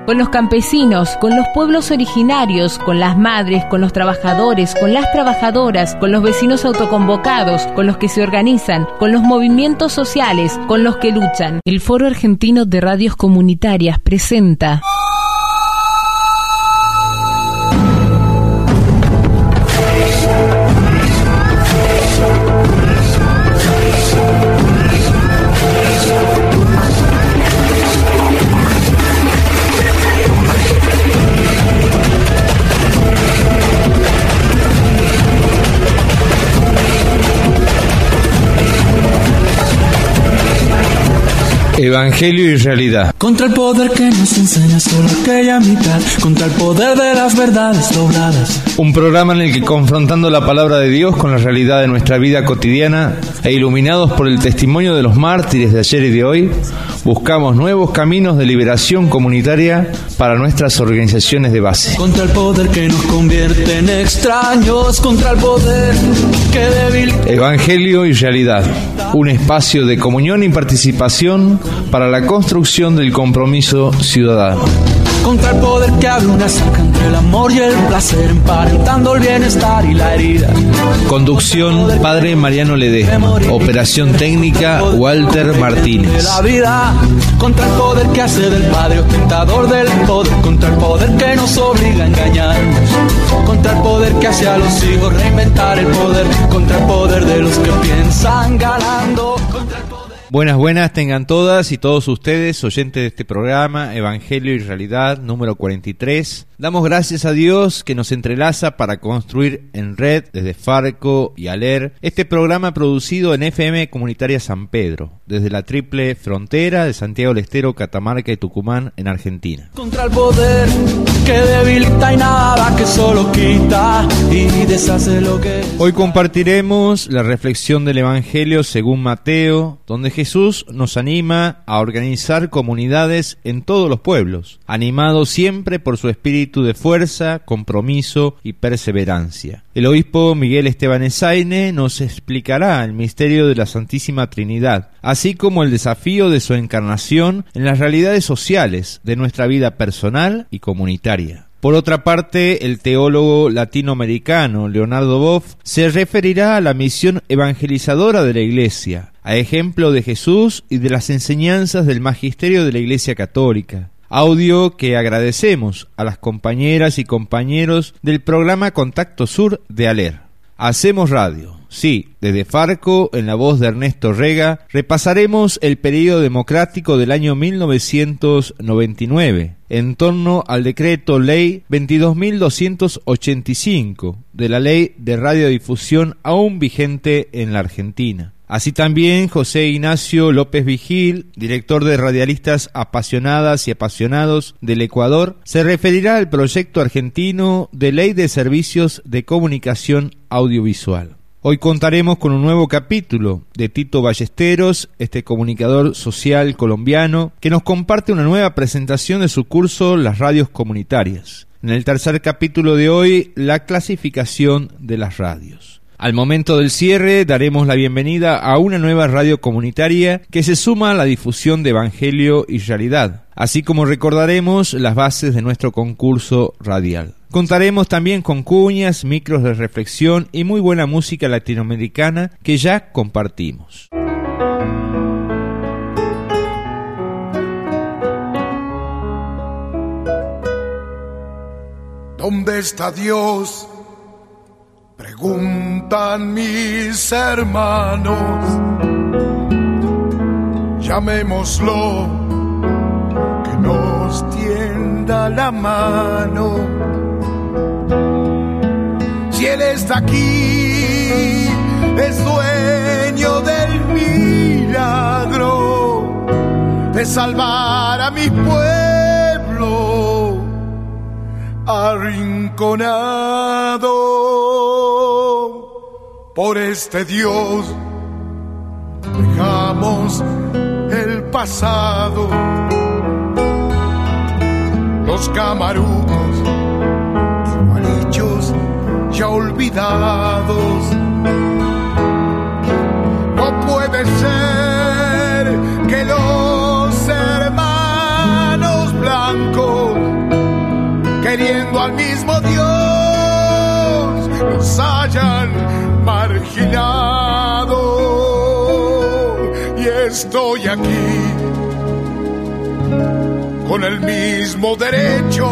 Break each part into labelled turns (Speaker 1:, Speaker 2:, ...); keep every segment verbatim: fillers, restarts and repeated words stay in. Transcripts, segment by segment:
Speaker 1: con los campesinos, con los pueblos originarios, con las madres, con los trabajadores, con las trabajadoras, con los vecinos autoconvocados, con los que se organizan, con los movimientos sociales, con los que luchan. El Foro Argentino de Radios Comunitarias presenta
Speaker 2: Evangelio y realidad.
Speaker 3: Contra el poder que nos enseña solo aquella mitad, contra el poder de las verdades logradas.
Speaker 2: Un programa en el que, confrontando la palabra de Dios con la realidad de nuestra vida cotidiana e iluminados por el testimonio de los mártires de ayer y de hoy, buscamos nuevos caminos de liberación comunitaria para nuestras organizaciones de base.
Speaker 3: Contra el poder que nos convierte en extraños, contra el poder que debilita.
Speaker 2: Evangelio y realidad, un espacio de comunión y participación para la construcción del compromiso ciudadano.
Speaker 3: Contra el poder que abre una cerca entre el amor y el placer, emparentando el bienestar y la herida.
Speaker 2: Conducción, Padre Mariano Ledé. Operación técnica, Walter Martínez.
Speaker 3: La vida, contra el poder que hace del padre ostentador del poder, contra el poder que nos obliga a engañarnos, contra el poder que hace a los hijos reinventar el poder, contra el poder de los que piensan ganando, contra el poder.
Speaker 2: Buenas, buenas tengan todas y todos ustedes, oyentes de este programa, Evangelio y Realidad, número cuarenta y tres. Damos gracias a Dios que nos entrelaza para construir en red, desde Farco y Aler, este programa producido en F M Comunitaria San Pedro, desde la triple frontera de Santiago del Estero, Catamarca y Tucumán, en Argentina.
Speaker 3: Contra el poder que debilita y nada que solo quita y deshace lo que...
Speaker 2: Hoy compartiremos la reflexión del Evangelio según Mateo, donde Jesús nos anima a organizar comunidades en todos los pueblos, animado siempre por su espíritu de fuerza, compromiso y perseverancia. El obispo Miguel Esteban Ezaine nos explicará el misterio de la Santísima Trinidad, así como el desafío de su encarnación en las realidades sociales de nuestra vida personal y comunitaria. Por otra parte, el teólogo latinoamericano Leonardo Boff se referirá a la misión evangelizadora de la Iglesia, a ejemplo de Jesús y de las enseñanzas del magisterio de la Iglesia Católica. Audio que agradecemos a las compañeras y compañeros del programa Contacto Sur de Aler. Hacemos radio. Sí, desde Farco, en la voz de Ernesto Rega, repasaremos el período democrático del año mil novecientos noventa y nueve, en torno al decreto ley veintidós mil doscientos ochenta y cinco, de la ley de radiodifusión aún vigente en la Argentina. Así también José Ignacio López Vigil, director de Radialistas Apasionadas y Apasionados del Ecuador, se referirá al proyecto argentino de Ley de Servicios de Comunicación Audiovisual. Hoy contaremos con un nuevo capítulo de Tito Ballesteros, este comunicador social colombiano, que nos comparte una nueva presentación de su curso Las Radios Comunitarias. En el tercer capítulo de hoy, la clasificación de las radios. Al momento del cierre, daremos la bienvenida a una nueva radio comunitaria que se suma a la difusión de Evangelio y Realidad, así como recordaremos las bases de nuestro concurso radial. Contaremos también con cuñas, micros de reflexión y muy buena música latinoamericana que ya compartimos.
Speaker 4: ¿Dónde está Dios?, preguntan mis hermanos. Llamémoslo, que nos tienda la mano. Si Él está aquí, es dueño del milagro de salvar a mi pueblo arrinconado. Por este Dios dejamos el pasado, los camarucos igualichos ya olvidados. No puede ser que los hermanos blancos queriendo al mismo Dios, nos hayan marginado. Y estoy aquí con el mismo derecho.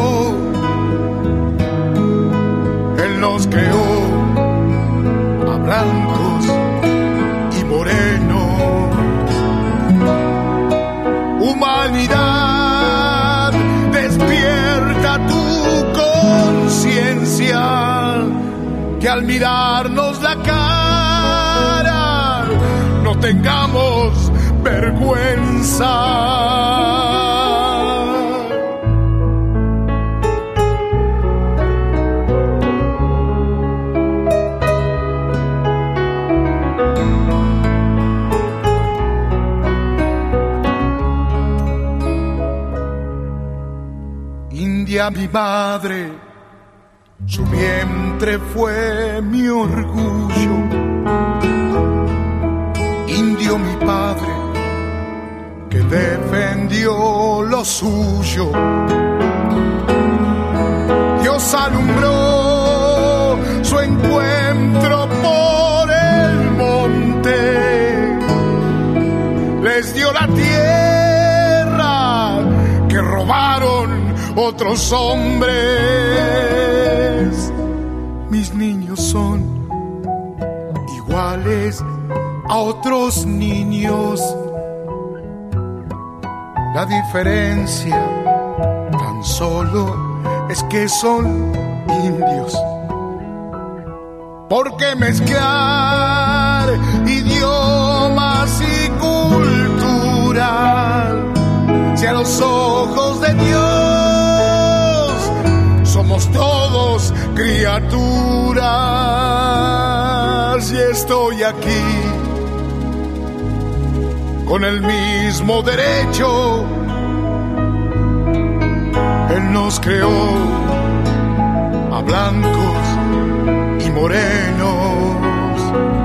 Speaker 4: Él nos creó a blancos y morenos. Humanidad, despierta tu conciencia, que al mirarnos la cara no tengamos vergüenza. India mi madre, su vientre fue mi orgullo. Indio mi padre, que defendió lo suyo. Dios alumbró su encuentro por el monte, les dio la tierra que robaron otros hombres. Mis niños son iguales a otros niños. La diferencia tan solo es que son indios. ¿Por qué mezclar idiomas y cultura si a los ojos de Dios somos todos criaturas? Y estoy aquí con el mismo derecho. Él nos creó a blancos y morenos.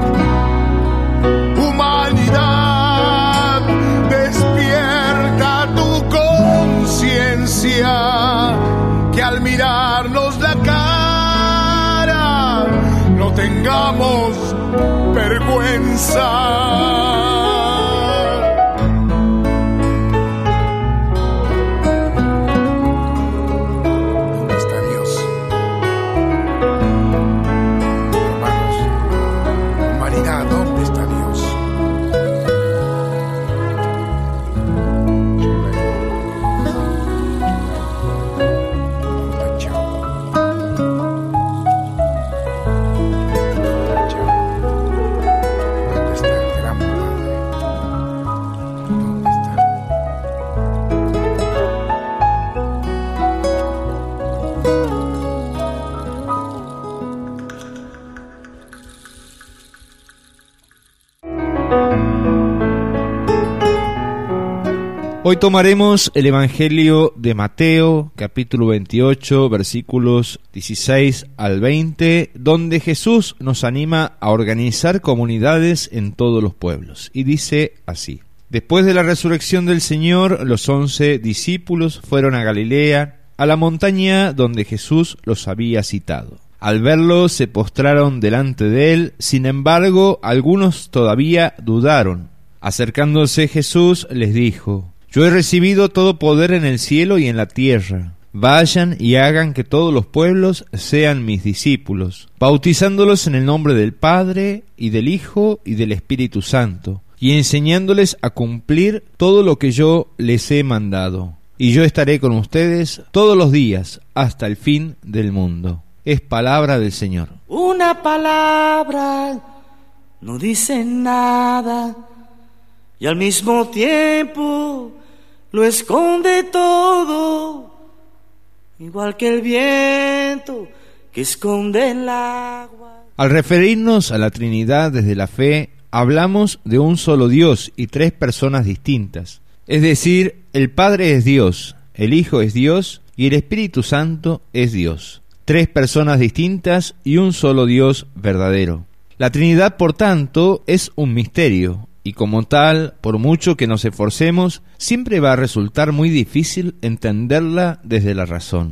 Speaker 4: Humanidad, despierta tu conciencia, que al mirarnos la cara no tengamos vergüenza.
Speaker 2: Hoy tomaremos el Evangelio de Mateo, capítulo veintiocho, versículos dieciséis al veinte, donde Jesús nos anima a organizar comunidades en todos los pueblos. Y dice así: Después de la resurrección del Señor, los once discípulos fueron a Galilea, a la montaña donde Jesús los había citado. Al verlo, se postraron delante de él, sin embargo, algunos todavía dudaron. Acercándose Jesús les dijo: Yo he recibido todo poder en el cielo y en la tierra. Vayan y hagan que todos los pueblos sean mis discípulos, bautizándolos en el nombre del Padre, y del Hijo, y del Espíritu Santo, y enseñándoles a cumplir todo lo que yo les he mandado. Y yo estaré con ustedes todos los días, hasta el fin del mundo. Es palabra del Señor.
Speaker 5: Una palabra no dice nada, y al mismo tiempo lo esconde todo, igual que el viento que esconde el agua.
Speaker 2: Al referirnos a la Trinidad desde la fe, hablamos de un solo Dios y tres personas distintas. Es decir, el Padre es Dios, el Hijo es Dios y el Espíritu Santo es Dios. Tres personas distintas y un solo Dios verdadero. La Trinidad, por tanto, es un misterio, y como tal, por mucho que nos esforcemos, siempre va a resultar muy difícil entenderla desde la razón.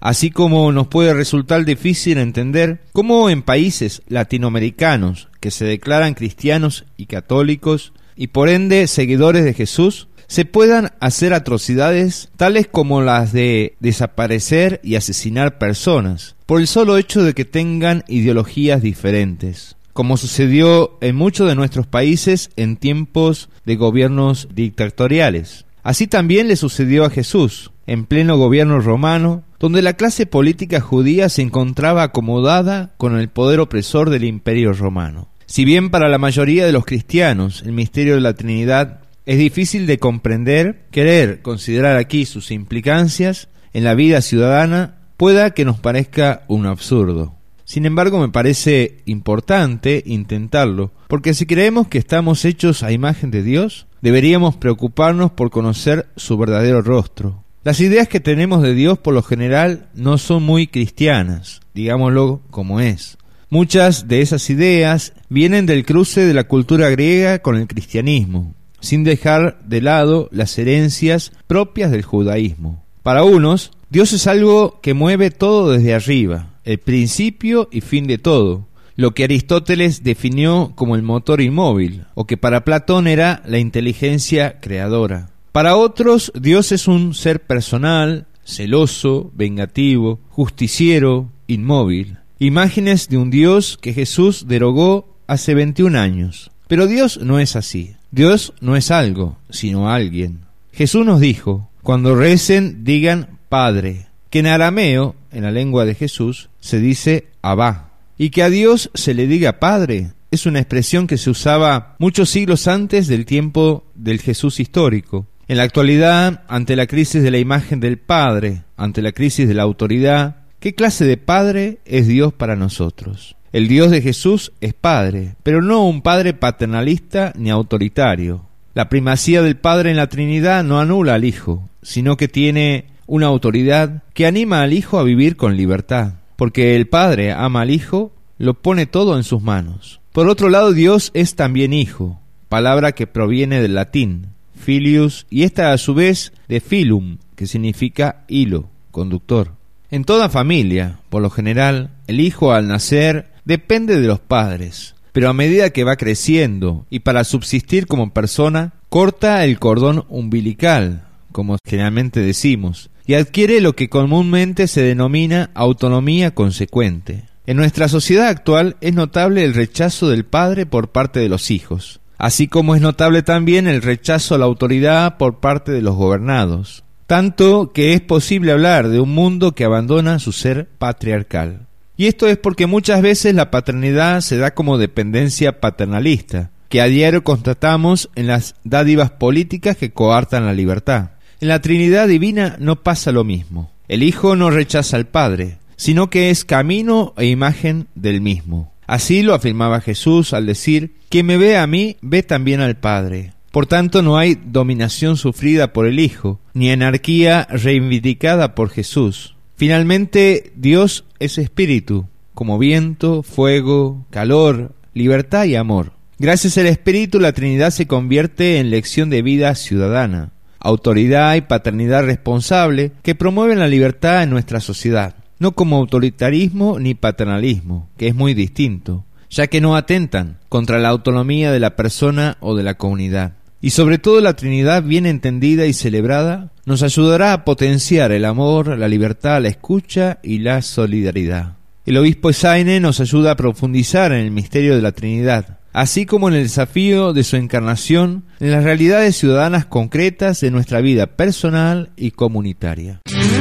Speaker 2: así como nos puede resultar difícil entender cómo en países latinoamericanos que se declaran cristianos y católicos y por ende seguidores de Jesús, se puedan hacer atrocidades tales como las de desaparecer y asesinar personas por el solo hecho de que tengan ideologías diferentes, como sucedió en muchos de nuestros países en tiempos de gobiernos dictatoriales. Así también le sucedió a Jesús, en pleno gobierno romano, donde la clase política judía se encontraba acomodada con el poder opresor del Imperio romano. Si bien para la mayoría de los cristianos el misterio de la Trinidad es difícil de comprender, querer considerar aquí sus implicancias en la vida ciudadana pueda que nos parezca un absurdo. Sin embargo, me parece importante intentarlo, porque si creemos que estamos hechos a imagen de Dios, deberíamos preocuparnos por conocer su verdadero rostro. Las ideas que tenemos de Dios por lo general no son muy cristianas, digámoslo como es. Muchas de esas ideas vienen del cruce de la cultura griega con el cristianismo, sin dejar de lado las herencias propias del judaísmo. Para unos, Dios es algo que mueve todo desde arriba, el principio y fin de todo, lo que Aristóteles definió como el motor inmóvil, o que para Platón era la inteligencia creadora. Para otros, Dios es un ser personal, celoso, vengativo, justiciero, inmóvil. Imágenes de un Dios que Jesús derogó hace veintiún años. Pero Dios no es así. Dios no es algo, sino alguien. Jesús nos dijo, cuando recen, digan Padre, que en arameo, en la lengua de Jesús, se dice Abba. Y que a Dios se le diga Padre es una expresión que se usaba muchos siglos antes del tiempo del Jesús histórico. En la actualidad, ante la crisis de la imagen del Padre, ante la crisis de la autoridad, ¿qué clase de Padre es Dios para nosotros? El Dios de Jesús es Padre, pero no un Padre paternalista ni autoritario. La primacía del Padre en la Trinidad no anula al Hijo, sino que tiene una autoridad que anima al Hijo a vivir con libertad, porque el Padre ama al Hijo, lo pone todo en sus manos. Por otro lado, Dios es también Hijo, palabra que proviene del latín, filius, y esta a su vez de filum, que significa hilo, conductor. En toda familia, por lo general, el hijo al nacer depende de los padres, pero a medida que va creciendo y para subsistir como persona, corta el cordón umbilical, como generalmente decimos, y adquiere lo que comúnmente se denomina autonomía consecuente. En nuestra sociedad actual es notable el rechazo del padre por parte de los hijos, así como es notable también el rechazo a la autoridad por parte de los gobernados, tanto que es posible hablar de un mundo que abandona su ser patriarcal. Y esto es porque muchas veces la paternidad se da como dependencia paternalista, que a diario constatamos en las dádivas políticas que coartan la libertad. En la Trinidad Divina no pasa lo mismo. El Hijo no rechaza al Padre, sino que es camino e imagen del mismo. Así lo afirmaba Jesús al decir, quien me ve a mí, ve también al Padre. Por tanto, no hay dominación sufrida por el Hijo, ni anarquía reivindicada por Jesús. Finalmente, Dios es espíritu, como viento, fuego, calor, libertad y amor. Gracias al Espíritu, la Trinidad se convierte en lección de vida ciudadana, autoridad y paternidad responsable que promueven la libertad en nuestra sociedad, no como autoritarismo ni paternalismo, que es muy distinto, ya que no atentan contra la autonomía de la persona o de la comunidad. Y sobre todo la Trinidad bien entendida y celebrada nos ayudará a potenciar el amor, la libertad, la escucha y la solidaridad. El obispo Esaine nos ayuda a profundizar en el misterio de la Trinidad, así como en el desafío de su encarnación en las realidades ciudadanas concretas de nuestra vida personal y comunitaria.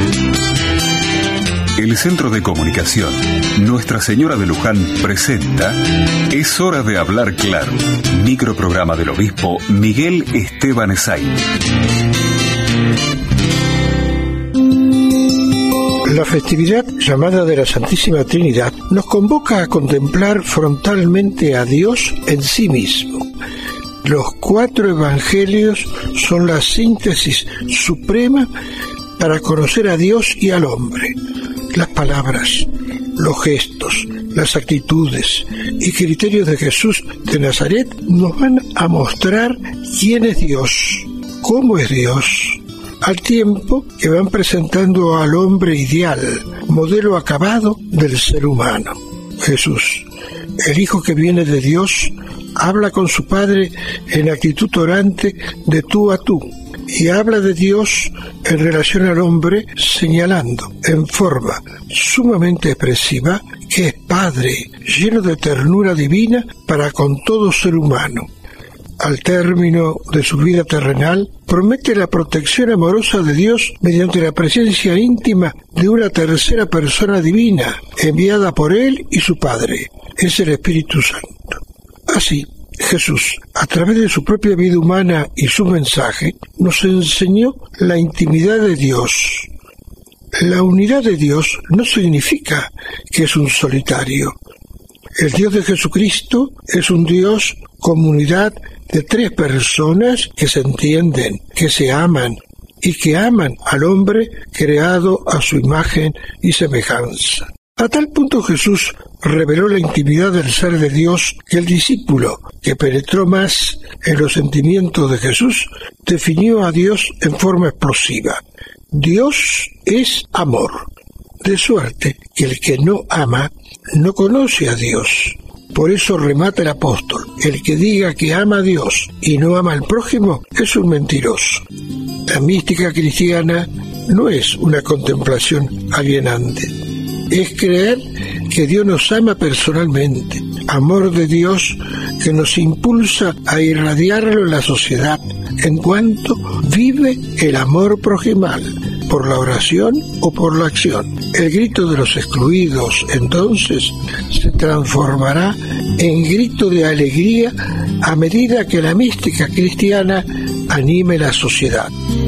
Speaker 6: El Centro de Comunicación Nuestra Señora de Luján presenta Es hora de hablar claro, microprograma del obispo Miguel Esteban Esaine.
Speaker 7: La festividad llamada de la Santísima Trinidad nos convoca a contemplar frontalmente a Dios en sí mismo. Los cuatro evangelios son la síntesis suprema para conocer a Dios y al hombre. Las palabras, los gestos, las actitudes y criterios de Jesús de Nazaret nos van a mostrar quién es Dios, cómo es Dios, al tiempo que van presentando al hombre ideal, modelo acabado del ser humano. Jesús, el Hijo que viene de Dios, habla con su Padre en actitud orante de tú a tú, y habla de Dios en relación al hombre señalando en forma sumamente expresiva que es Padre, lleno de ternura divina para con todo ser humano. Al término de su vida terrenal, promete la protección amorosa de Dios mediante la presencia íntima de una tercera persona divina, enviada por Él y su Padre, es el Espíritu Santo. Así, Jesús, a través de su propia vida humana y su mensaje, nos enseñó la intimidad de Dios. La unidad de Dios no significa que es un solitario. El Dios de Jesucristo es un Dios comunidad de tres personas que se entienden, que se aman y que aman al hombre creado a su imagen y semejanza. A tal punto Jesús reveló la intimidad del ser de Dios que el discípulo, que penetró más en los sentimientos de Jesús, definió a Dios en forma explosiva. Dios es amor, de suerte que el que no ama no conoce a Dios. Por eso remata el apóstol: el que diga que ama a Dios y no ama al prójimo es un mentiroso. La mística cristiana no es una contemplación alienante, es creer que Dios nos ama personalmente, amor de Dios que nos impulsa a irradiarlo en la sociedad, en cuanto vive el amor proximal, por la oración o por la acción. El grito de los excluidos, entonces, se transformará en grito de alegría a medida que la mística cristiana anime la sociedad.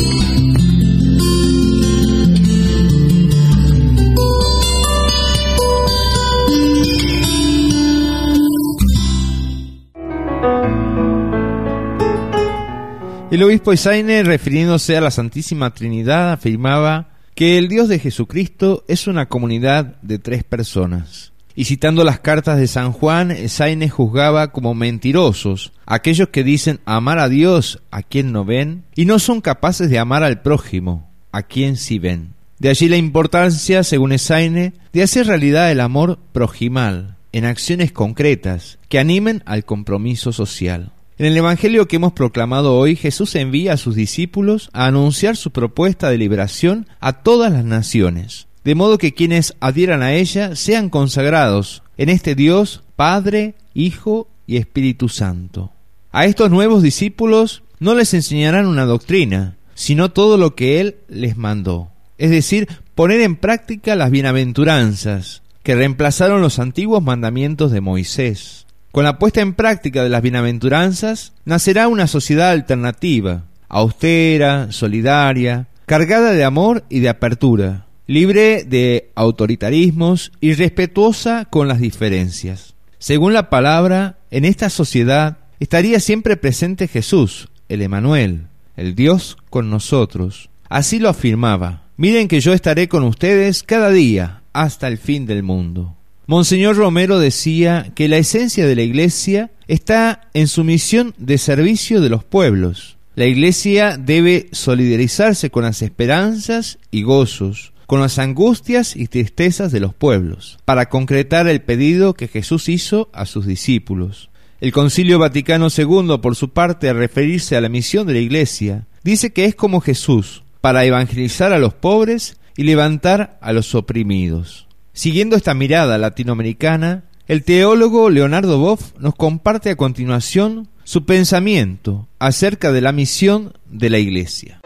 Speaker 2: El obispo Esaine, refiriéndose a la Santísima Trinidad, afirmaba que el Dios de Jesucristo es una comunidad de tres personas. Y citando las cartas de San Juan, Esaine juzgaba como mentirosos aquellos que dicen amar a Dios, a quien no ven, y no son capaces de amar al prójimo, a quien sí ven. De allí la importancia, según Esaine, de hacer realidad el amor proximal en acciones concretas que animen al compromiso social. En el Evangelio que hemos proclamado hoy, Jesús envía a sus discípulos a anunciar su propuesta de liberación a todas las naciones, de modo que quienes adhieran a ella sean consagrados en este Dios, Padre, Hijo y Espíritu Santo. A estos nuevos discípulos no les enseñarán una doctrina, sino todo lo que Él les mandó, es decir, poner en práctica las bienaventuranzas, que reemplazaron los antiguos mandamientos de Moisés. Con la puesta en práctica de las bienaventuranzas, nacerá una sociedad alternativa, austera, solidaria, cargada de amor y de apertura, libre de autoritarismos y respetuosa con las diferencias. Según la palabra, en esta sociedad estaría siempre presente Jesús, el Emmanuel, el Dios con nosotros. Así lo afirmaba: miren que yo estaré con ustedes cada día hasta el fin del mundo. Monseñor Romero decía que la esencia de la Iglesia está en su misión de servicio de los pueblos. La Iglesia debe solidarizarse con las esperanzas y gozos, con las angustias y tristezas de los pueblos, para concretar el pedido que Jesús hizo a sus discípulos. El Concilio Vaticano segundo, por su parte, al referirse a la misión de la Iglesia, dice que es como Jesús, para evangelizar a los pobres y levantar a los oprimidos. Siguiendo esta mirada latinoamericana, el teólogo Leonardo Boff nos comparte a continuación su pensamiento acerca de la misión de la Iglesia.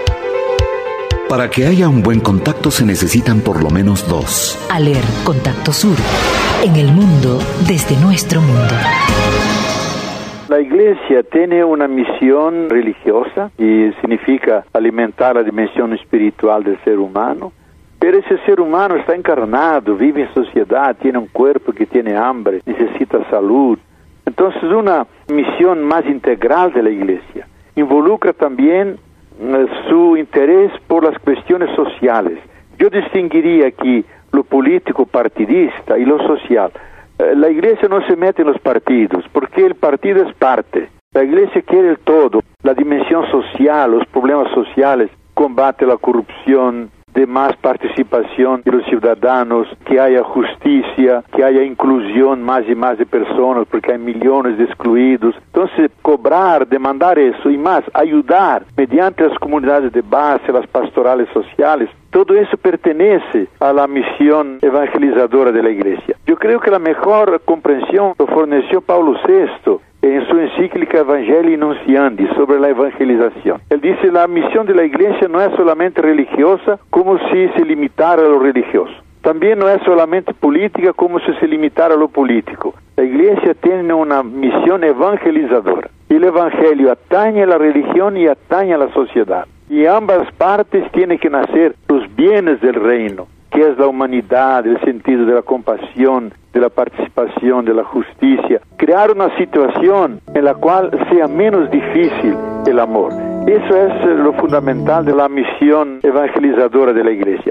Speaker 6: Para que haya un buen contacto se necesitan por lo menos dos.
Speaker 8: ALER Contacto Sur, en el mundo desde nuestro mundo.
Speaker 9: La Iglesia tiene una misión religiosa y significa alimentar la dimensión espiritual del ser humano. Pero ese ser humano está encarnado, vive en sociedad, tiene un cuerpo que tiene hambre, necesita salud. Entonces una misión más integral de la Iglesia involucra también eh, su interés por las cuestiones sociales. Yo distinguiría aquí lo político partidista y lo social. Eh, la Iglesia no se mete en los partidos, porque el partido es parte. La Iglesia quiere el todo, la dimensión social, los problemas sociales. combate a la corrupción, de más participación de los ciudadanos, que haya justicia, que haya inclusión más y más de personas, porque hay millones de excluidos. Entonces, cobrar, demandar eso y más, ayudar mediante las comunidades de base, las pastorales sociales, todo eso pertenece a la misión evangelizadora de la Iglesia. Yo creo que la mejor comprensión lo forneció Paulo sexto en su encíclica Evangelii Nunciandi sobre la evangelización. Él dice, la misión de la Iglesia no es solamente religiosa, como si se limitara a lo religioso. También no es solamente política, como si se limitara a lo político. La Iglesia tiene una misión evangelizadora. Y el Evangelio atañe a la religión y atañe a la sociedad. Y ambas partes tienen que nacer los bienes del reino, que es la humanidad, el sentido de la compasión, de la participación, de la justicia. Crear una situación en la cual sea menos difícil el amor. Eso es lo fundamental de la misión evangelizadora de la Iglesia.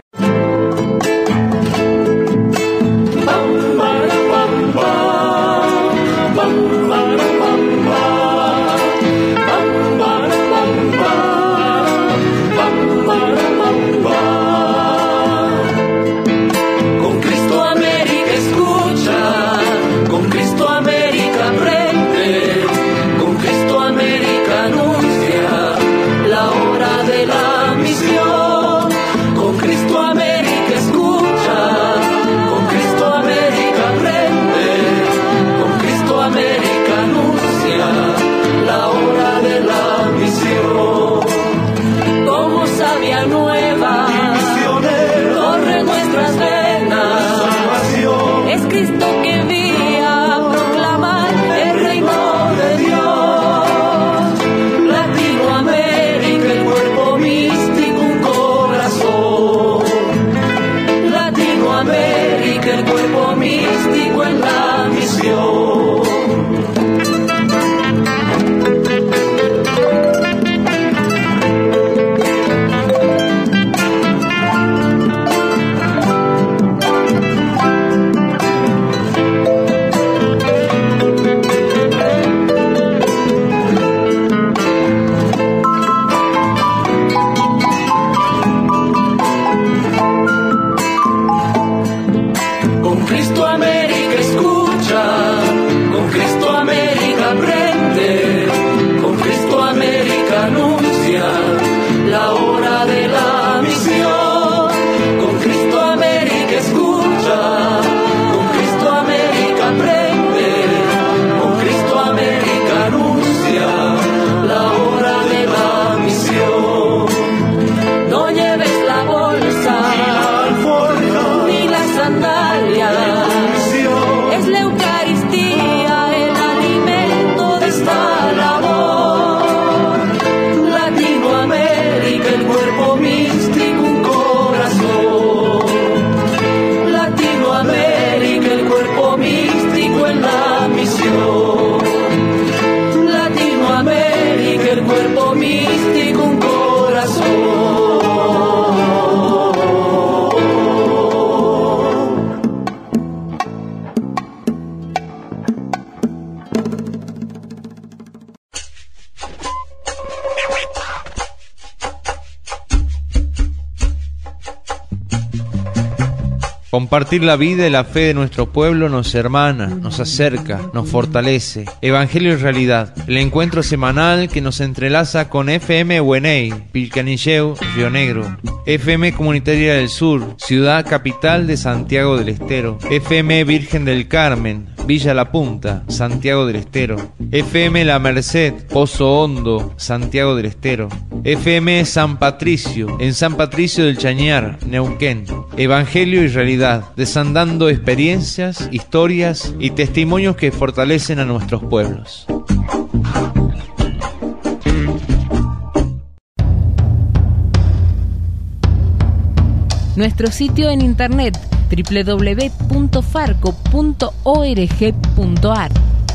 Speaker 2: Compartir la vida y la fe de nuestro pueblo nos hermana, nos acerca, nos fortalece. Evangelio y realidad, el encuentro semanal que nos entrelaza con F M Hueney, Pilcanilleu, Río Negro, F M Comunitaria del Sur, ciudad capital de Santiago del Estero, F M Virgen del Carmen, Villa La Punta, Santiago del Estero, F M La Merced, Pozo Hondo, Santiago del Estero, F M San Patricio, en San Patricio del Chañar, Neuquén. Evangelio y realidad, desandando experiencias, historias y testimonios que fortalecen a nuestros pueblos.
Speaker 1: Nuestro sitio en internet doble u doble u doble u punto farco punto org punto a r.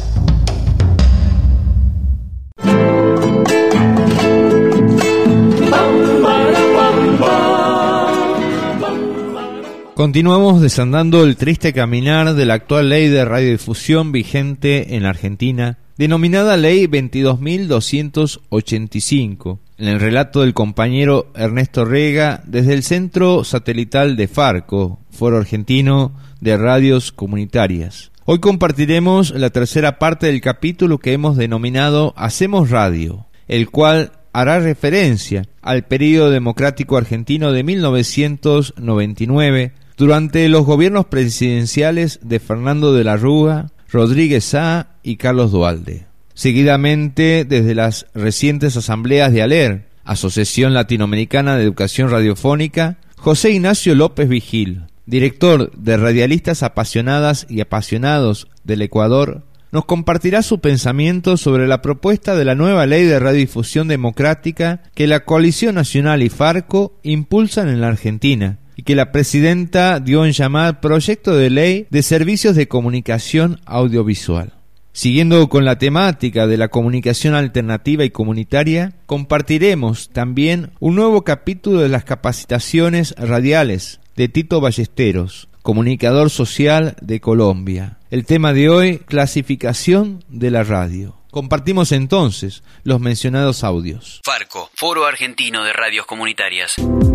Speaker 2: Continuamos desandando el triste caminar de la actual ley de radiodifusión vigente en la Argentina, denominada Ley veintidós mil doscientos ochenta y cinco. en el relato del compañero Ernesto Rega desde el centro satelital de Farco, Foro Argentino de Radios Comunitarias. Hoy compartiremos la tercera parte del capítulo que hemos denominado Hacemos Radio, el cual hará referencia al período democrático argentino de mil novecientos noventa y nueve, durante los gobiernos presidenciales de Fernando de la Rúa, Rodríguez Sá y Carlos Duhalde. Seguidamente, desde las recientes asambleas de ALER, Asociación Latinoamericana de Educación Radiofónica, José Ignacio López Vigil, director de Radialistas Apasionadas y Apasionados del Ecuador, nos compartirá su pensamiento sobre la propuesta de la nueva Ley de Radiodifusión Democrática que la Coalición Nacional y Farco impulsan en la Argentina y que la presidenta dio en llamar Proyecto de Ley de Servicios de Comunicación Audiovisual. Siguiendo con la temática de la comunicación alternativa y comunitaria, compartiremos también un nuevo capítulo de las capacitaciones radiales de Tito Ballesteros, comunicador social de Colombia. El tema de hoy, clasificación de la radio. Compartimos entonces los mencionados audios.
Speaker 10: Farco, Foro Argentino de Radios Comunitarias.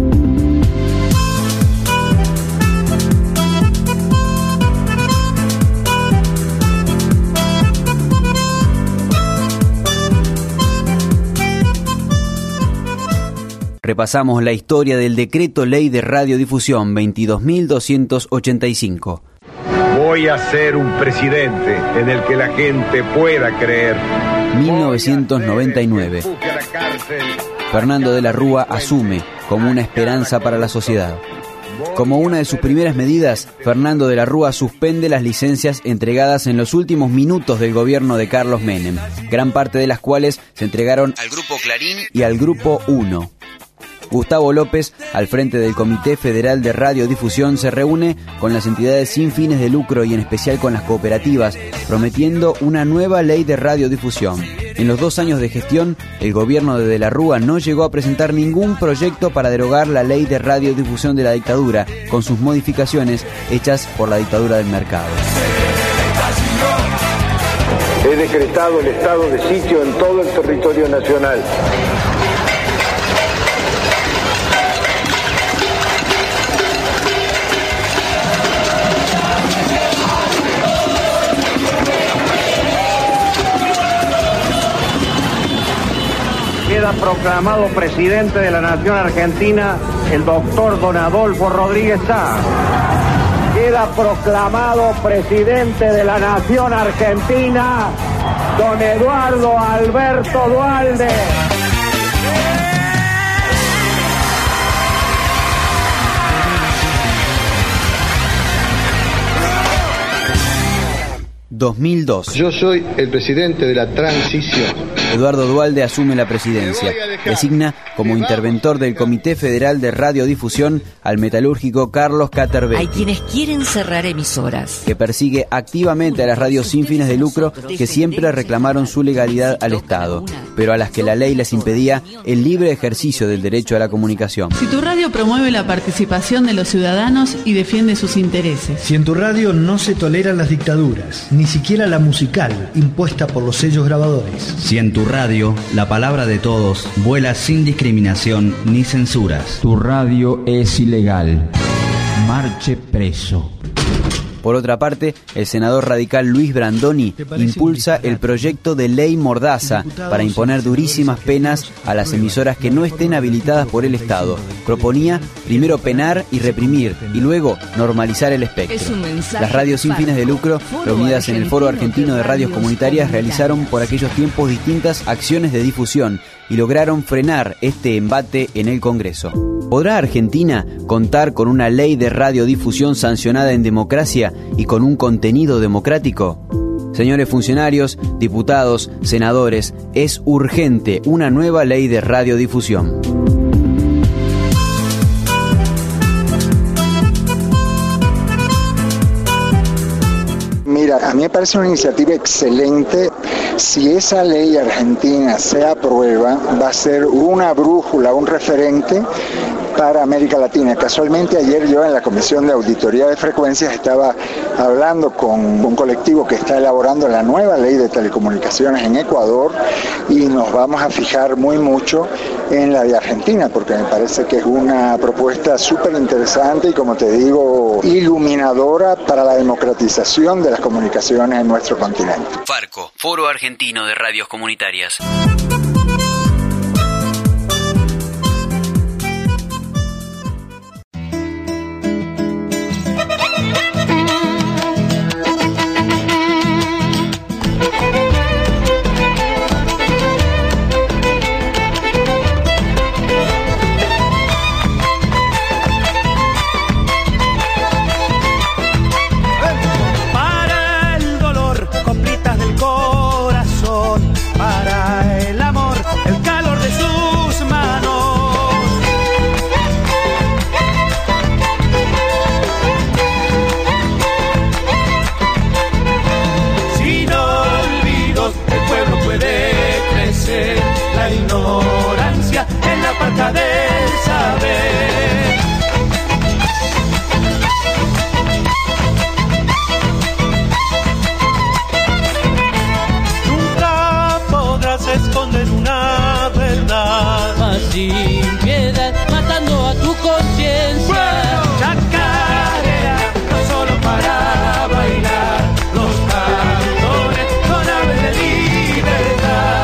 Speaker 10: Repasamos la historia del Decreto Ley de Radiodifusión veintidós mil doscientos ochenta y cinco.
Speaker 11: Voy a ser un presidente en el que la gente pueda creer.
Speaker 10: mil novecientos noventa y nueve. Fernando de la Rúa asume como una esperanza para la sociedad. Como una de sus primeras medidas, Fernando de la Rúa suspende las licencias entregadas en los últimos minutos del gobierno de Carlos Menem, gran parte de las cuales se entregaron al Grupo Clarín y al Grupo uno. Gustavo López, al frente del Comité Federal de Radiodifusión, se reúne con las entidades sin fines de lucro y en especial con las cooperativas, prometiendo una nueva ley de radiodifusión. En los dos años de gestión, el gobierno de De la Rúa no llegó a presentar ningún proyecto para derogar la ley de radiodifusión de la dictadura, con sus modificaciones hechas por la dictadura del mercado.
Speaker 11: He decretado el estado de sitio en todo el territorio nacional.
Speaker 12: Queda proclamado presidente de la Nación Argentina el doctor Don Adolfo Rodríguez Sá. Queda proclamado presidente de la Nación Argentina Don Eduardo Alberto Duhalde.
Speaker 10: dos mil dos.
Speaker 11: Yo soy el presidente de la transición.
Speaker 10: Eduardo Duhalde asume la presidencia. Designa como interventor del Comité Federal de Radiodifusión al metalúrgico Carlos Caterbetti.
Speaker 13: Hay quienes quieren cerrar emisoras,
Speaker 10: que persigue activamente a las radios sin fines de lucro que siempre reclamaron su legalidad al Estado, pero a las que la ley les impedía el libre ejercicio del derecho a la comunicación.
Speaker 14: Si tu radio promueve la participación de los ciudadanos y defiende sus intereses.
Speaker 15: Si en tu radio no se toleran las dictaduras, ni siquiera la musical impuesta por los sellos grabadores.
Speaker 16: Si en tu radio la palabra de todos vuela sin discriminación ni censuras.
Speaker 17: Tu radio es ilegal. Marche preso.
Speaker 10: Por otra parte, el senador radical Luis Brandoni impulsa el proyecto de ley Mordaza para imponer durísimas penas a las emisoras que no estén habilitadas por el Estado. Proponía primero penar y reprimir y luego normalizar el espectro. Las radios sin fines de lucro, reunidas en el Foro Argentino de Radios Comunitarias, realizaron por aquellos tiempos distintas acciones de difusión y lograron frenar este embate en el Congreso. ¿Podrá Argentina contar con una ley de radiodifusión sancionada en democracia y con un contenido democrático? Señores funcionarios, diputados, senadores, es urgente una nueva ley de radiodifusión.
Speaker 18: Mira, a mí me parece una iniciativa excelente. Si esa ley argentina se aprueba, va a ser una brújula, un referente para América Latina. Casualmente ayer yo en la Comisión de Auditoría de Frecuencias estaba hablando con un colectivo que está elaborando la nueva ley de telecomunicaciones en Ecuador y nos vamos a fijar muy mucho en la de Argentina porque me parece que es una propuesta súper interesante y, como te digo, iluminadora para la democratización de las comunicaciones en nuestro continente.
Speaker 10: Farco, Foro Argentino de Radios Comunitarias.
Speaker 3: Del saber. Nunca podrás esconder una verdad
Speaker 19: más sin piedad, matando a tu conciencia.
Speaker 3: Bueno, chacarera, no solo para bailar, los cantores son aves de libertad.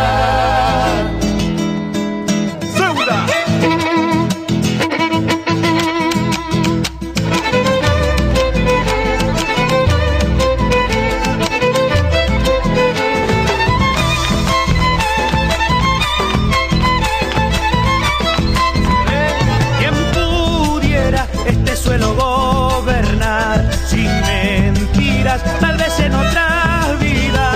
Speaker 3: Tal vez en otra vida.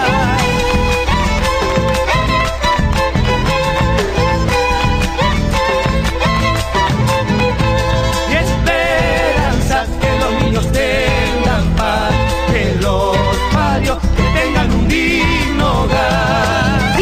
Speaker 3: Y esperanza que los niños tengan paz, que los padres que tengan un digno hogar.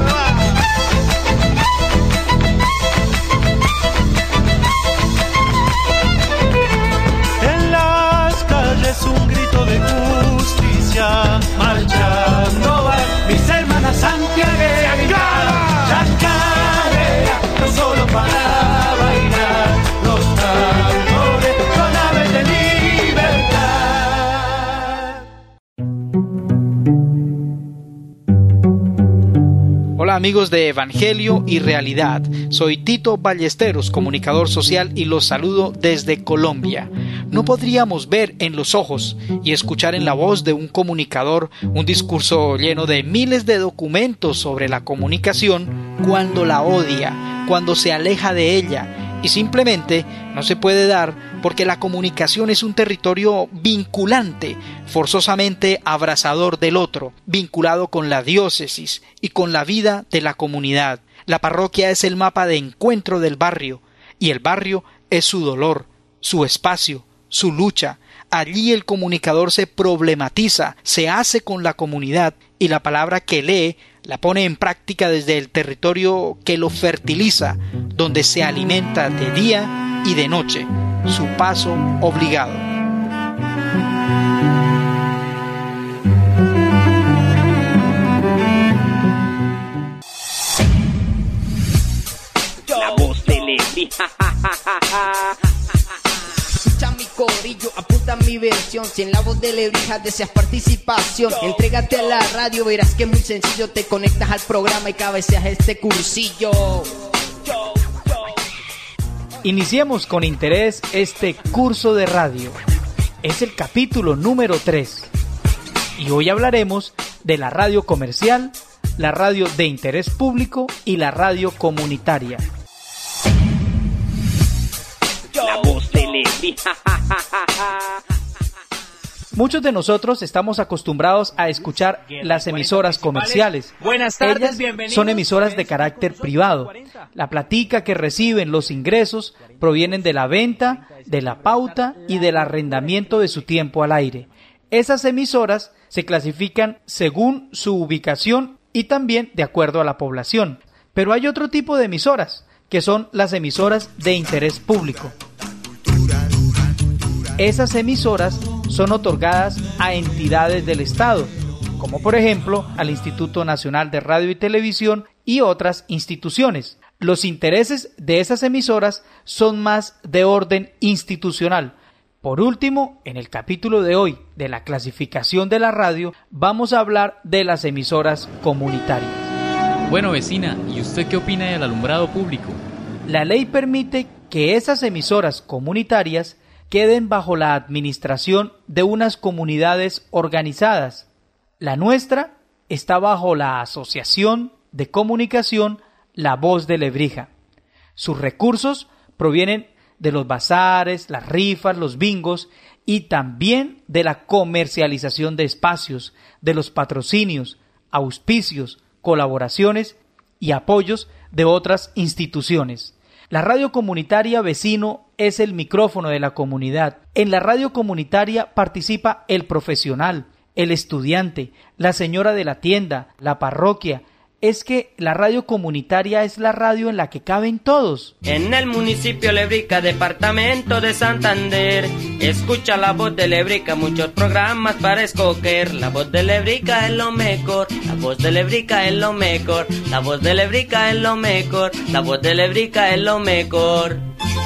Speaker 3: En las calles un grito de justicia, marchando van mis hermanas santiagueras. Chacarera, no solo para bailar, los tambores son aves de libertad.
Speaker 20: Hola amigos de Evangelio y Realidad, soy Tito Ballesteros, comunicador social, y los saludo desde Colombia. No podríamos ver en los ojos y escuchar en la voz de un comunicador un discurso lleno de miles de documentos sobre la comunicación cuando la odia, cuando se aleja de ella, y simplemente no se puede dar porque la comunicación es un territorio vinculante, forzosamente abrazador del otro, vinculado con la diócesis y con la vida de la comunidad. La parroquia es el mapa de encuentro del barrio, y el barrio es su dolor, su espacio, su lucha. Allí el comunicador se problematiza, se hace con la comunidad, y la palabra que lee la pone en práctica desde el territorio que lo fertiliza, donde se alimenta de día y de noche, su paso obligado.
Speaker 21: La voz de Levi. Escucha mi corillo, apunta mi versión. Si en la voz de Lebrija deseas participación, entrégate a la radio, verás que es muy sencillo. Te conectas al programa y cabeceas este cursillo.
Speaker 22: Iniciemos con interés este curso de radio. Es el capítulo número tres. Y hoy hablaremos de la radio comercial, la radio de interés público y la radio comunitaria.
Speaker 21: La voz de Levi.
Speaker 22: Muchos de nosotros estamos acostumbrados a escuchar las emisoras comerciales.
Speaker 20: Buenas tardes,
Speaker 22: Ellas
Speaker 20: bienvenidos.
Speaker 22: son emisoras de carácter privado. La platica que reciben, los ingresos, provienen de la venta, de la pauta y del arrendamiento de su tiempo al aire. Esas emisoras se clasifican según su ubicación y también de acuerdo a la población. Pero hay otro tipo de emisoras que son las emisoras de interés público. Esas emisoras son otorgadas a entidades del Estado, como por ejemplo al Instituto Nacional de Radio y Televisión y otras instituciones. Los intereses de esas emisoras son más de orden institucional. Por último, en el capítulo de hoy de la clasificación de la radio, vamos a hablar de las emisoras comunitarias.
Speaker 4: Bueno, vecina, ¿y usted qué opina del alumbrado público?
Speaker 22: La ley permite que esas emisoras comunitarias queden bajo la administración de unas comunidades organizadas. La nuestra está bajo la Asociación de Comunicación La Voz de Lebrija. Sus recursos provienen de los bazares, las rifas, los bingos y también de la comercialización de espacios, de los patrocinios, auspicios, colaboraciones y apoyos de otras instituciones. La radio comunitaria Vecino es el micrófono de la comunidad. En la radio comunitaria participa el profesional, el estudiante, la señora de la tienda, la parroquia. Es que la radio comunitaria es la radio en la que caben todos.
Speaker 5: En el municipio Lebrica, departamento de Santander, escucha La Voz de Lebrica, muchos programas para escoger. La Voz de Lebrica es lo mejor, La Voz de Lebrica es lo mejor, La Voz de Lebrica es lo mejor, La Voz de Lebrica es lo mejor.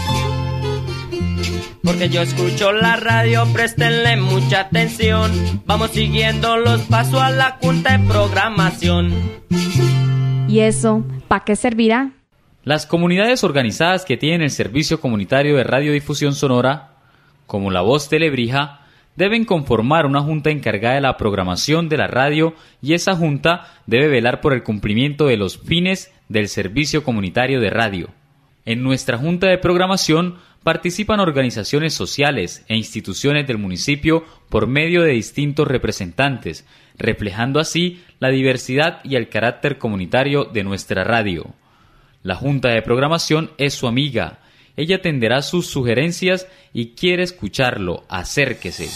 Speaker 5: Porque yo escucho la radio, préstenle mucha atención. Vamos siguiendo los pasos a la junta de programación.
Speaker 23: ¿Y eso, para qué servirá?
Speaker 4: Las comunidades organizadas que tienen el servicio comunitario de radiodifusión sonora, como La Voz de Lebrija, deben conformar una junta encargada de la programación de la radio y esa junta debe velar por el cumplimiento de los fines del servicio comunitario de radio. En nuestra junta de programación participan organizaciones sociales e instituciones del municipio por medio de distintos representantes, reflejando así la diversidad y el carácter comunitario de nuestra radio. La Junta de Programación es su amiga. Ella atenderá sus sugerencias y quiere escucharlo. Acérquese.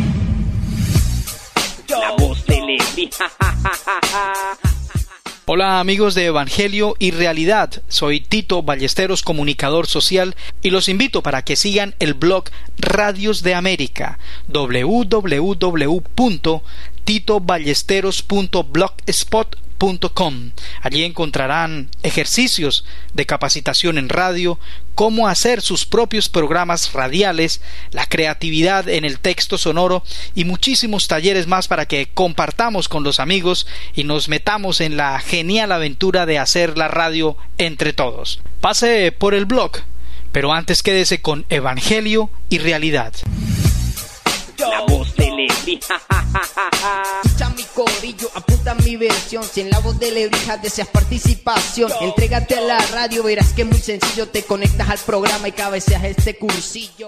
Speaker 5: La Voz de Lebrija.
Speaker 20: Hola amigos de Evangelio y Realidad, soy Tito Ballesteros, comunicador social, y los invito para que sigan el blog Radios de América, doble u doble u doble u punto tito ballesteros punto blogspot punto com. Allí encontrarán ejercicios de capacitación en radio, cómo hacer sus propios programas radiales, la creatividad en el texto sonoro y muchísimos talleres más para que compartamos con los amigos y nos metamos en la genial aventura de hacer la radio entre todos. Pase por el blog, pero antes quédese con Evangelio y Realidad.
Speaker 5: La Voz de Lebrija.
Speaker 21: Escucha mi corillo, apunta mi versión. Si en La Voz de Lebrija deseas participación, entrégate a la radio, verás que es muy sencillo. Te conectas al programa y cabeceas este cursillo.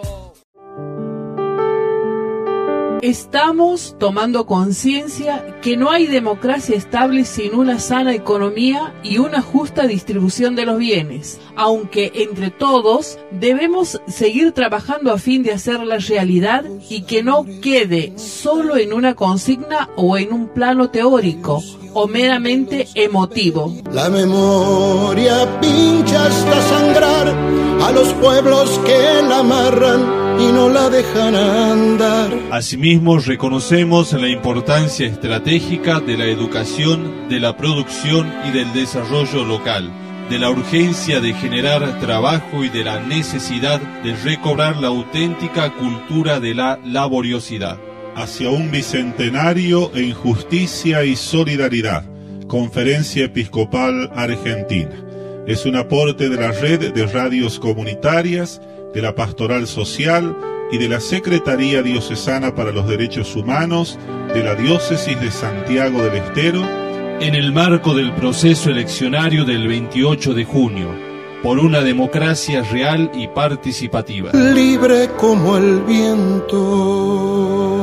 Speaker 24: Estamos tomando conciencia que no hay democracia estable sin una sana economía y una justa distribución de los bienes, aunque entre todos debemos seguir trabajando a fin de hacerla realidad y que no quede solo en una consigna o en un plano teórico o meramente emotivo.
Speaker 25: La memoria pincha hasta sangrar a los pueblos que la amarran y no la dejan andar.
Speaker 26: Asimismo, reconocemos la importancia estratégica de la educación, de la producción y del desarrollo local, de la urgencia de generar trabajo y de la necesidad de recobrar la auténtica cultura de la laboriosidad.
Speaker 27: Hacia un bicentenario en justicia y solidaridad. Conferencia Episcopal Argentina. Es un aporte de la red de radios comunitarias, de la Pastoral Social y de la Secretaría Diocesana para los Derechos Humanos de la Diócesis de Santiago del Estero,
Speaker 28: en el marco del proceso eleccionario del veintiocho de junio, por una democracia real y participativa.
Speaker 25: Libre como el viento.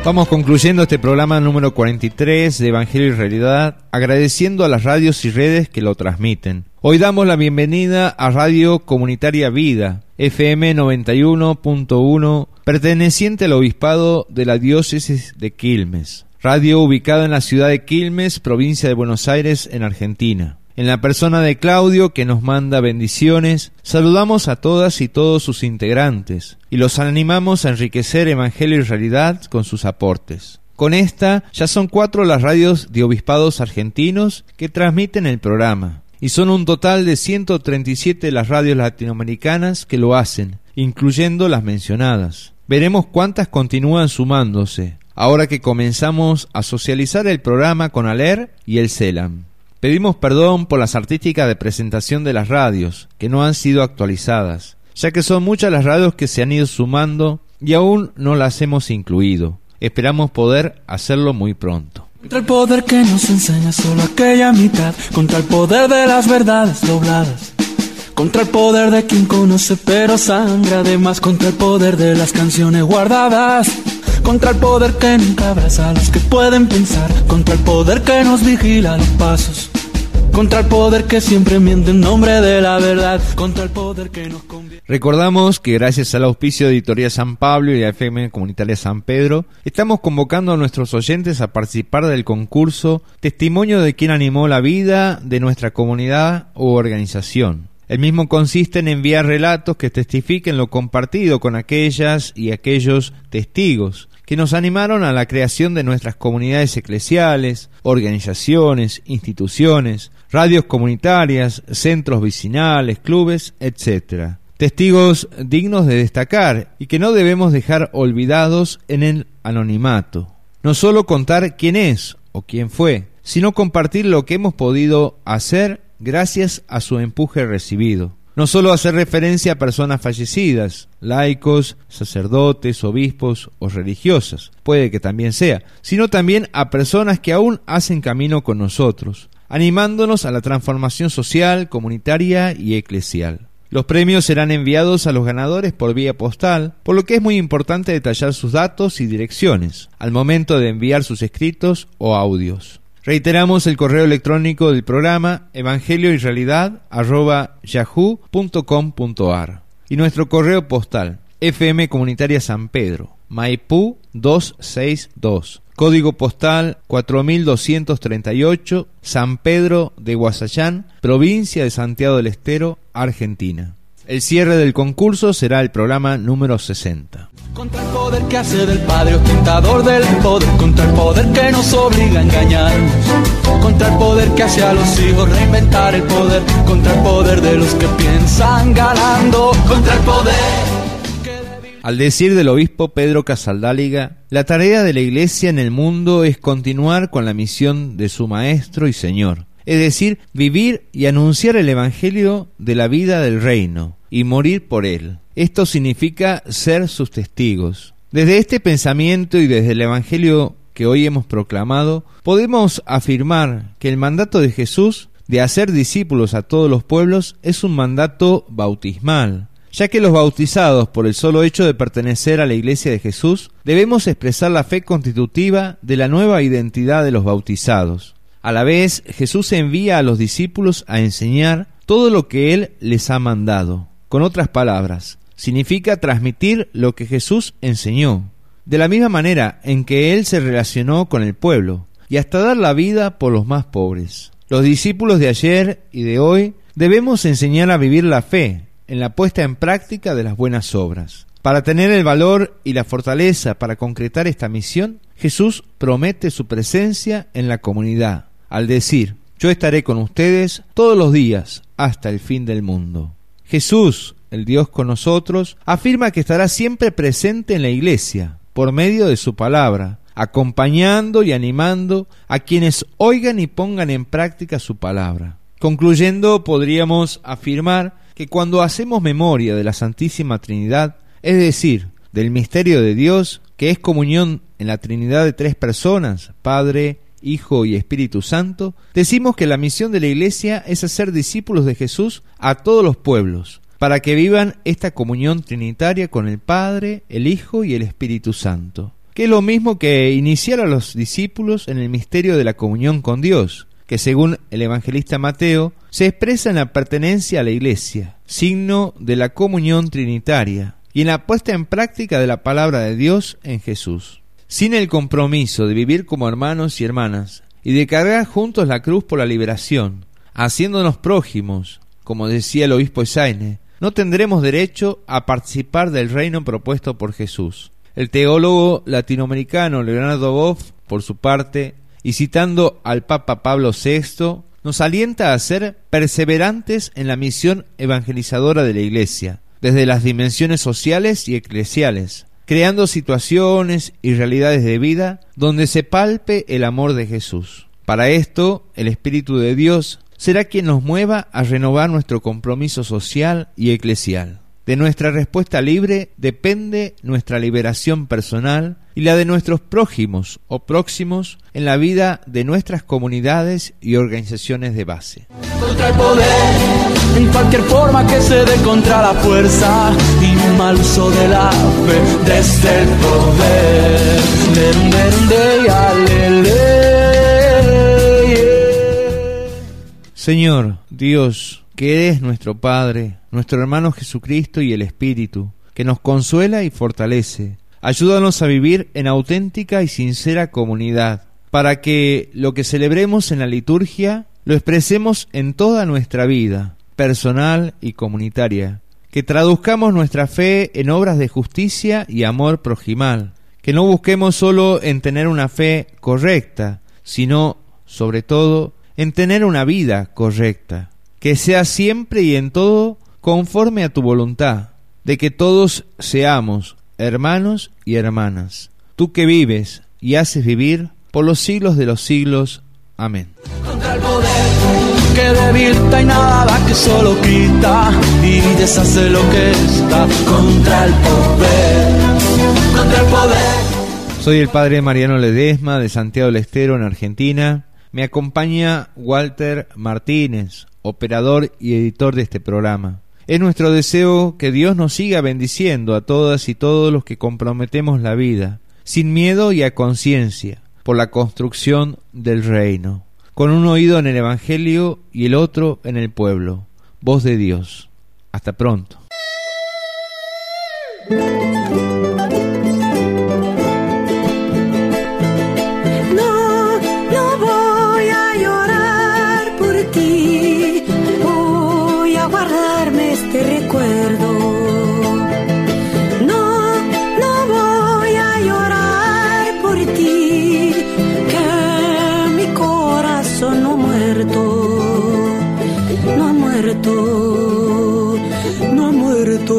Speaker 1: Vamos concluyendo este programa número cuarenta y tres de Evangelio y Realidad, agradeciendo a las radios y redes que lo transmiten. Hoy damos la bienvenida a Radio Comunitaria Vida, F M noventa y uno punto uno, perteneciente al Obispado de la Diócesis de Quilmes. Radio ubicada en la ciudad de Quilmes, provincia de Buenos Aires, en Argentina. En la persona de Claudio, que nos manda bendiciones, saludamos a todas y todos sus integrantes y los animamos a enriquecer Evangelio y Realidad con sus aportes. Con esta, ya son cuatro las radios de obispados argentinos que transmiten el programa, y son un total de ciento treinta y siete las radios latinoamericanas que lo hacen, incluyendo las mencionadas. Veremos cuántas continúan sumándose, ahora que comenzamos a socializar el programa con ALER y el CELAM. Pedimos perdón por las artísticas de presentación de las radios, que no han sido actualizadas, ya que son muchas las radios que se han ido sumando y aún no las hemos incluido. Esperamos poder hacerlo muy pronto.
Speaker 3: Contra el poder que nos enseña solo aquella mitad, contra el poder de las verdades dobladas, contra el poder de quien conoce pero sangra, además contra el poder de las canciones guardadas, contra el poder que nunca abraza a los que pueden pensar, contra el poder que nos vigila los pasos, contra el poder que siempre miente en nombre de la verdad, contra el poder que nos conviene.
Speaker 1: Recordamos que gracias al auspicio de Editorial San Pablo y la F M Comunitaria San Pedro, estamos convocando a nuestros oyentes a participar del concurso Testimonio de quien animó la vida de nuestra comunidad u organización. El mismo consiste en enviar relatos que testifiquen lo compartido con aquellas y aquellos testigos que nos animaron a la creación de nuestras comunidades eclesiales, organizaciones, instituciones, radios comunitarias, centros vecinales, clubes, etcétera. Testigos dignos de destacar y que no debemos dejar olvidados en el anonimato. No solo contar quién es o quién fue, sino compartir lo que hemos podido hacer gracias a su empuje recibido. No solo hacer referencia a personas fallecidas, laicos, sacerdotes, obispos o religiosas, puede que también sea, sino también a personas que aún hacen camino con nosotros, animándonos a la transformación social, comunitaria y eclesial. Los premios serán enviados a los ganadores por vía postal, por lo que es muy importante detallar sus datos y direcciones al momento de enviar sus escritos o audios. Reiteramos el correo electrónico del programa evangelio y realidad arroba yahoo punto com punto ar y nuestro correo postal F M Comunitaria San Pedro, Maipú doscientos sesenta y dos, código postal cuatro mil doscientos treinta y ocho, San Pedro de Guasayán, provincia de Santiago del Estero, Argentina. El cierre del concurso será el programa número sesenta.
Speaker 3: Contra el poder que hace del padre ostentador del poder, contra el poder que nos obliga a engañarnos, contra el poder que hace a los hijos reinventar el poder, contra el poder de los que piensan ganando, contra el poder.
Speaker 1: Al decir del obispo Pedro Casaldáliga, la tarea de la Iglesia en el mundo es continuar con la misión de su Maestro y Señor, es decir, vivir y anunciar el Evangelio de la vida del reino y morir por él. Esto significa ser sus testigos. Desde este pensamiento y desde el Evangelio que hoy hemos proclamado, podemos afirmar que el mandato de Jesús de hacer discípulos a todos los pueblos es un mandato bautismal, ya que los bautizados, por el solo hecho de pertenecer a la Iglesia de Jesús, debemos expresar la fe constitutiva de la nueva identidad de los bautizados. A la vez, Jesús envía a los discípulos a enseñar todo lo que Él les ha mandado. Con otras palabras, significa transmitir lo que Jesús enseñó, de la misma manera en que Él se relacionó con el pueblo, y hasta dar la vida por los más pobres. Los discípulos de ayer y de hoy debemos enseñar a vivir la fe en la puesta en práctica de las buenas obras. Para tener el valor y la fortaleza para concretar esta misión, Jesús promete su presencia en la comunidad, al decir: yo estaré con ustedes todos los días hasta el fin del mundo. Jesús, el Dios con nosotros, afirma que estará siempre presente en la Iglesia, por medio de su palabra, acompañando y animando a quienes oigan y pongan en práctica su palabra. Concluyendo, podríamos afirmar que cuando hacemos memoria de la Santísima Trinidad, es decir, del misterio de Dios, que es comunión en la Trinidad de tres personas, Padre, Hijo y Espíritu Santo, decimos que la misión de la Iglesia es hacer discípulos de Jesús a todos los pueblos, para que vivan esta comunión trinitaria con el Padre, el Hijo y el Espíritu Santo. que es lo mismo que iniciar a los discípulos en el misterio de la comunión con Dios, que según el evangelista Mateo, se expresa en la pertenencia a la Iglesia, signo de la comunión trinitaria, y en la puesta en práctica de la palabra de Dios en Jesús. Sin el compromiso de vivir como hermanos y hermanas, y de cargar juntos la cruz por la liberación, haciéndonos prójimos, como decía el obispo Esaine, no tendremos derecho a participar del reino propuesto por Jesús. El teólogo latinoamericano Leonardo Boff, por su parte, y citando al Papa Pablo sexto, nos alienta a ser perseverantes en la misión evangelizadora de la Iglesia, desde las dimensiones sociales y eclesiales, creando situaciones y realidades de vida donde se palpe el amor de Jesús. Para esto, el Espíritu de Dios será quien nos mueva a renovar nuestro compromiso social y eclesial. De nuestra respuesta libre depende nuestra liberación personal y la de nuestros prójimos o próximos en la vida de nuestras comunidades y organizaciones de base.
Speaker 3: Contra el poder, en cualquier forma que se dé contra la fuerza y mal uso de la fe desde el poder. Den, den, de, alele.
Speaker 1: Señor, Dios, que eres nuestro Padre, nuestro hermano Jesucristo y el Espíritu, que nos consuela y fortalece. Ayúdanos a vivir en auténtica y sincera comunidad, para que lo que celebremos en la liturgia lo expresemos en toda nuestra vida, personal y comunitaria, que traduzcamos nuestra fe en obras de justicia y amor proximal, que no busquemos solo en tener una fe correcta, sino, sobre todo, en tener una vida correcta, que sea siempre y en todo conforme a tu voluntad, de que todos seamos hermanos y hermanas, tú que vives y haces vivir por los siglos de los siglos. Amén.
Speaker 3: Contra el poder que debilita y nada que solo quita y deshace lo que está. Contra el poder, contra el poder.
Speaker 1: Soy el padre Mariano Ledesma de Santiago del Estero en Argentina. Me acompaña Walter Martínez, operador y editor de este programa. Es nuestro deseo que Dios nos siga bendiciendo a todas y todos los que comprometemos la vida, sin miedo y a conciencia, por la construcción del reino, con un oído en el Evangelio y el otro en el pueblo. Voz de Dios. Hasta pronto.
Speaker 2: No ha muerto.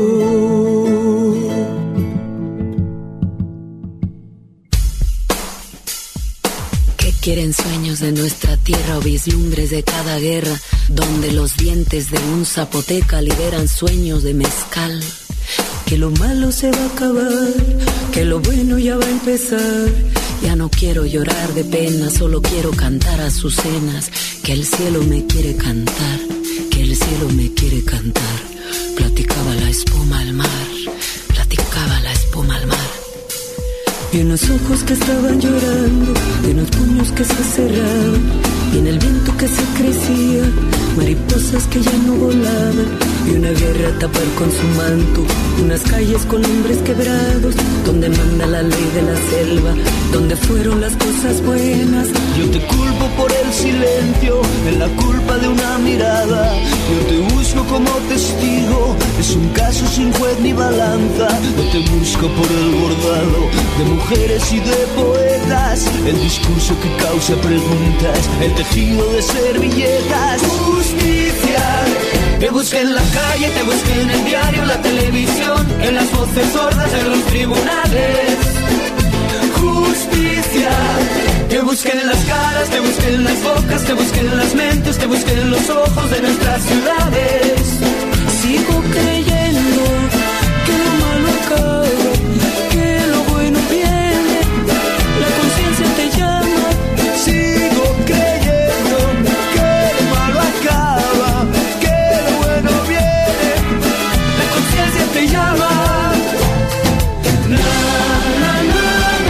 Speaker 2: ¿Qué quieren sueños de nuestra tierra o vislumbres de cada guerra, donde los dientes de un zapoteca liberan sueños de mezcal? Que lo malo se va a acabar, que lo bueno ya va a empezar. Ya no quiero llorar de pena, solo quiero cantar azucenas, que el cielo me quiere cantar, que el cielo me quiere cantar. Platicaba la espuma al mar, platicaba la espuma al mar. Y unos ojos que estaban llorando, y unos puños que se cerraban, y en el viento que se crecía, mariposas que ya no volaban, y una guerra a tapar con su manto, unas calles con hombres quebrados, donde manda la ley de la selva, donde fueron las cosas buenas.
Speaker 3: Yo te culpo por el silencio, en la culpa de una mirada. Yo te busco como testigo, es un caso sin juez ni balanza. Yo te busco por el bordado de mujeres y de poetas, el discurso que causa preguntas, el tejido de servilletas. Justicia, te busqué en la calle, te busqué en el diario, la televisión, en las voces sordas de los tribunales. Justicia, te busqué en las caras, te busqué en las bocas, te busqué en las mentes, te busqué en los ojos de nuestras ciudades.
Speaker 2: Sigo creyendo que lo malo acaba, que lo bueno viene, la conciencia te llama.
Speaker 3: Sigo creyendo que lo malo acaba, que lo bueno viene, la conciencia te llama. Na, na, na.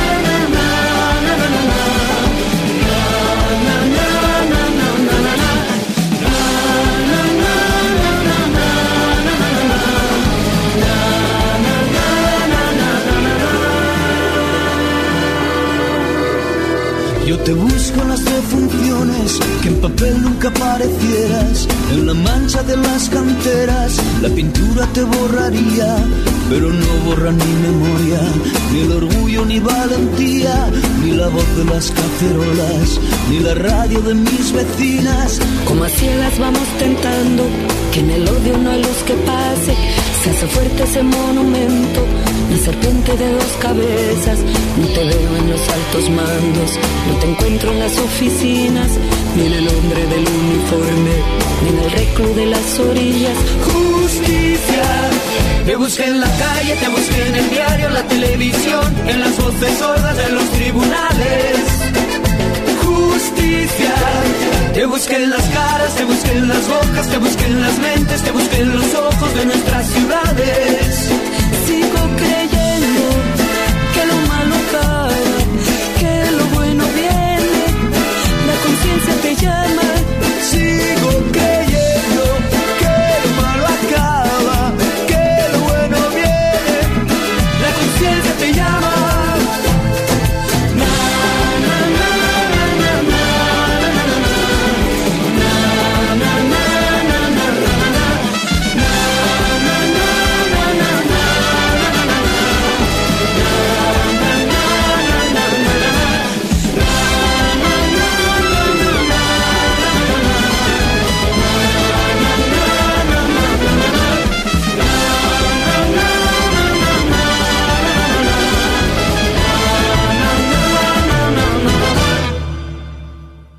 Speaker 6: Te busco en las defunciones, que en papel nunca aparecieras. En la mancha de las canteras, la pintura te borraría, pero no borra ni memoria, ni el orgullo ni valentía, ni la voz de las cacerolas, ni la radio de mis vecinas.
Speaker 2: Como a ciegas vamos tentando, que en el odio no hay luz que pase. Se hace fuerte ese monumento, la serpiente de dos cabezas. No te veo en los altos mandos, no te encuentro en las oficinas, ni en el hombre del uniforme, ni en el reclu de las orillas.
Speaker 6: Justicia, te busqué en la calle, te busqué en el diario, en la televisión, en las voces sordas de los tribunales. Justicia, te busqué en las caras, te busqué en las bocas, te busqué en las mentes, te busqué en los ojos de nuestras ciudades.